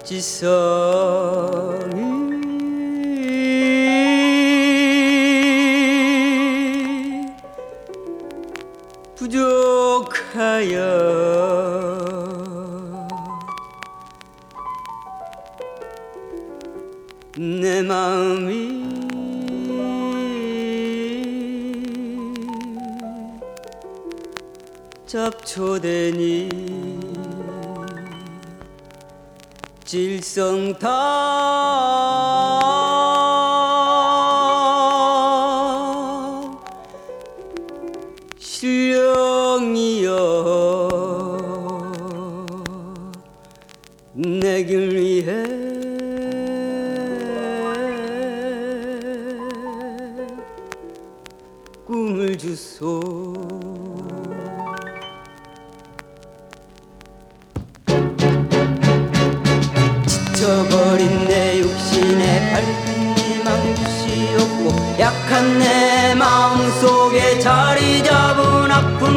지성이 부족하여 내 마음이 잡초되니 질성탄 신령이여 내 길 위해 꿈을 주소. 지쳐버린 내 육신에 밝은 희망 주시옵고 약한 내 마음속에 자리 잡은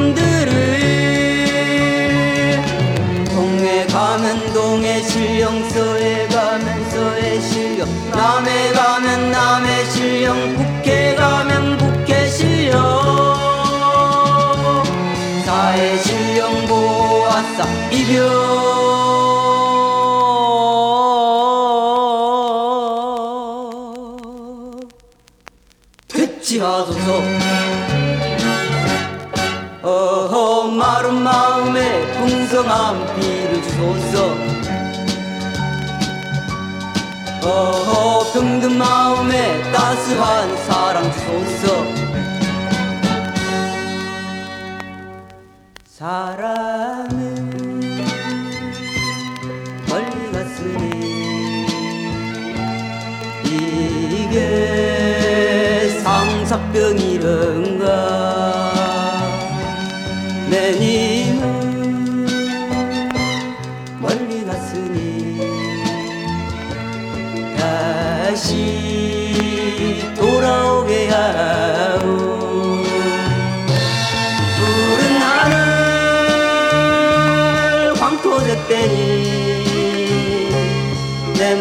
아픔들을 동에 가면 동에 실령 서에 가면 서에 실령 남에 가면 남에 실령 국회 가면 국회 실령 사회 실령 보았사 이별 하소서. 어허 마른 마음에 풍성한 비를 주소서. 어허 병든 마음에 따스한 사랑 주소서. 사랑은 멀리 갔으니 이게 상사병이런가. 내 님은 멀리 갔으니 다시 돌아오게 하오. 푸른 하늘 황토색대니 내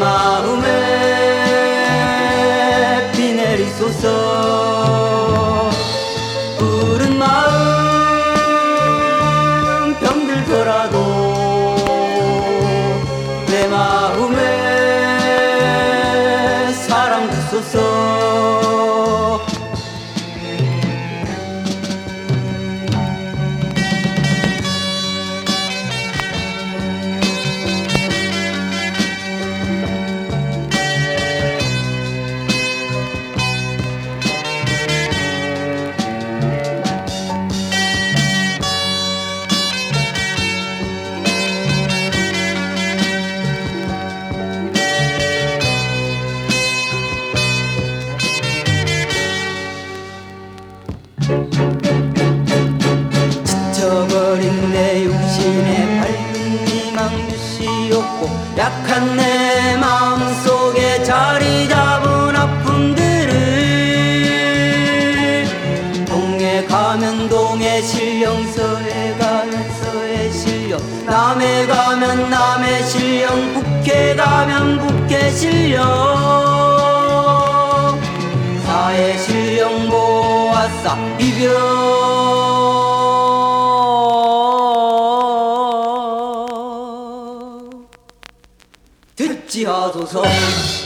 마음에 비 내리소서. 푸른 마음 병들더라도 내 마음에 사랑 주소서. 지쳐버린 내 육신에 밝은 희망 주시옵고 약한 내 마음속에 자리 잡은 아픔들을 동에 가면 동에 실령 서에 가면 서에 실령 남에 가면 남에 실령 국회 가면 국회 실령 사회 실령 보았사 이별 듣지 하소서.